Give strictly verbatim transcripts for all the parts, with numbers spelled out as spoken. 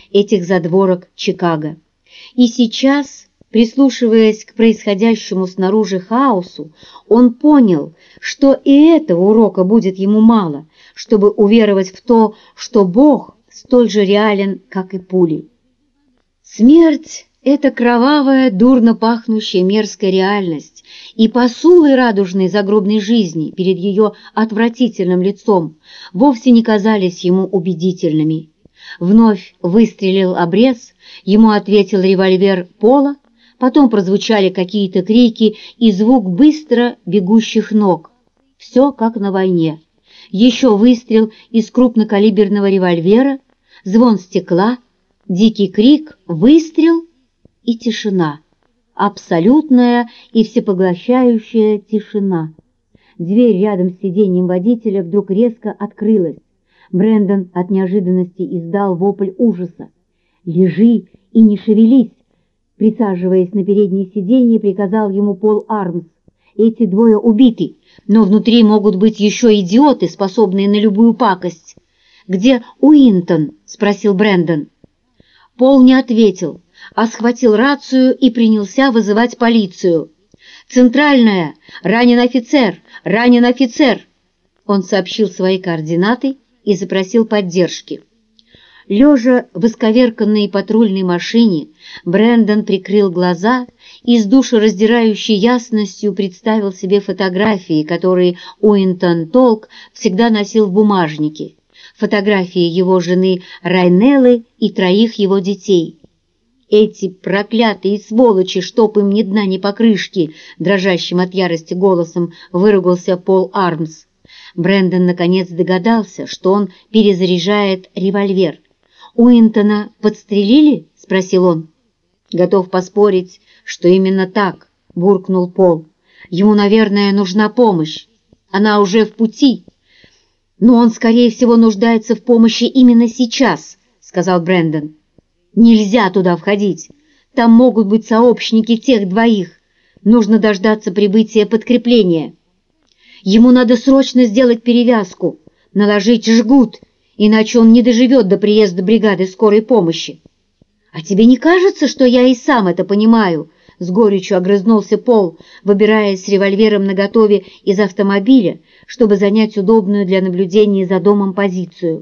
этих задворок Чикаго. И сейчас, прислушиваясь к происходящему снаружи хаосу, он понял, что и этого урока будет ему мало, чтобы уверовать в то, что Бог столь же реален, как и пули. Смерть — это кровавая, дурно пахнущая мерзкая реальность, и посулы радужной загробной жизни перед ее отвратительным лицом вовсе не казались ему убедительными. Вновь выстрелил обрез, ему ответил револьвер Пола, потом прозвучали какие-то крики и звук быстро бегущих ног. Все как на войне. Еще выстрел из крупнокалиберного револьвера, звон стекла, дикий крик, выстрел и тишина. Абсолютная и всепоглощающая тишина. Дверь рядом с сиденьем водителя вдруг резко открылась. Брэндон от неожиданности издал вопль ужаса. «Лежи и не шевелись!» Присаживаясь на переднее сиденье, приказал ему Пол Армс. «Эти двое убиты, но внутри могут быть еще идиоты, способные на любую пакость». «Где Уинтон?» — спросил Брэндон. Пол не ответил, а схватил рацию и принялся вызывать полицию. «Центральная! Ранен офицер! Ранен офицер!» Он сообщил свои координаты и запросил поддержки. Лежа в исковерканной патрульной машине, Брэндон прикрыл глаза и с душераздирающей ясностью представил себе фотографии, которые Уинтон Толк всегда носил в бумажнике. Фотографии его жены Райнеллы и троих его детей. «Эти проклятые сволочи, чтоб им ни дна, ни покрышки!» дрожащим от ярости голосом выругался Пол Армс. Брэндон наконец догадался, что он перезаряжает револьвер. «Уинтона подстрелили?» — спросил он. «Готов поспорить, что именно так», — буркнул Пол. «Ему, наверное, нужна помощь. Она уже в пути». «Но он, скорее всего, нуждается в помощи именно сейчас», — сказал Брэндон. «Нельзя туда входить. Там могут быть сообщники тех двоих. Нужно дождаться прибытия подкрепления. Ему надо срочно сделать перевязку, наложить жгут, иначе он не доживет до приезда бригады скорой помощи». «А тебе не кажется, что я и сам это понимаю?» — с горечью огрызнулся Пол, выбираясь с револьвером наготове из автомобиля, чтобы занять удобную для наблюдения за домом позицию.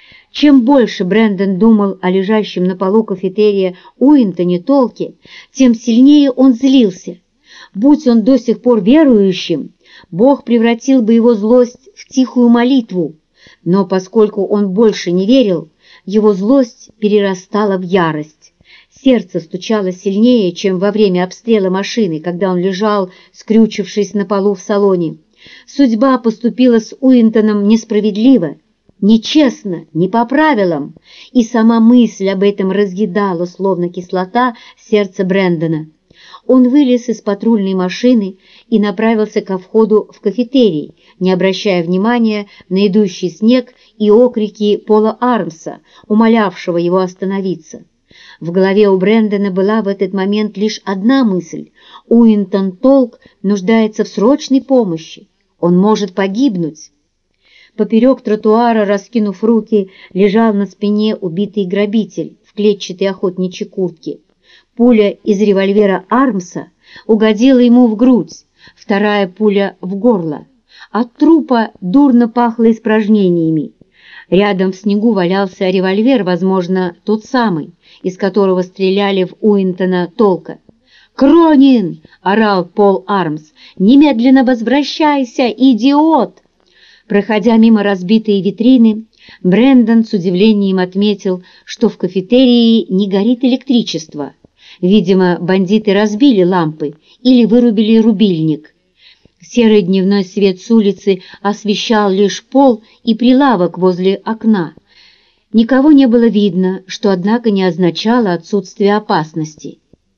Чем больше Брэндон думал о лежащем на полу кафетерия Уинтоне Толке, тем сильнее он злился. Будь он до сих пор верующим, Бог превратил бы его злость в тихую молитву, но поскольку он больше не верил, его злость перерастала в ярость. Сердце стучало сильнее, чем во время обстрела машины, когда он лежал, скрючившись на полу в салоне. Судьба поступила с Уинтоном несправедливо, нечестно, не по правилам, и сама мысль об этом разъедала, словно кислота, сердце Брэндона. Он вылез из патрульной машины и направился ко входу в кафетерий, не обращая внимания на идущий снег и окрики Пола Армса, умолявшего его остановиться. В голове у Брэндона была в этот момент лишь одна мысль: Уинтон Толк нуждается в срочной помощи, он может погибнуть. Поперек тротуара, раскинув руки, лежал на спине убитый грабитель в клетчатой охотничьей куртке. Пуля из револьвера Армса угодила ему в грудь, вторая пуля в горло. От трупа дурно пахло испражнениями. Рядом в снегу валялся револьвер, возможно, тот самый, из которого стреляли в Уинтона Толка. «Кронин!» — орал Пол Армс. «Немедленно возвращайся, идиот!» Проходя мимо разбитой витрины, Брэндон с удивлением отметил, что в кафетерии не горит электричество. Видимо, бандиты разбили лампы или вырубили рубильник. Серый дневной свет с улицы освещал лишь пол и прилавок возле окна. Никого не было видно, что, однако, не означало отсутствие опасности.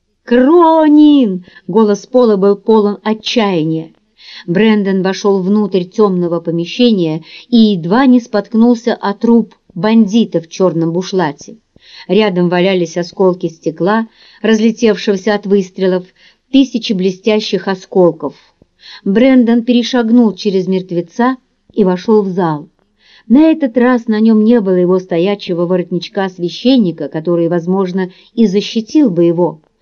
«Кронин!» — голос Пола был полон отчаяния. Брэндон вошел внутрь темного помещения и едва не споткнулся о труп бандита в черном бушлате. Рядом валялись осколки стекла, разлетевшегося от выстрелов, тысячи блестящих осколков. Брэндон перешагнул через мертвеца и вошел в зал. На этот раз на нем не было его стоячего воротничка священника, который, возможно, и защитил бы его.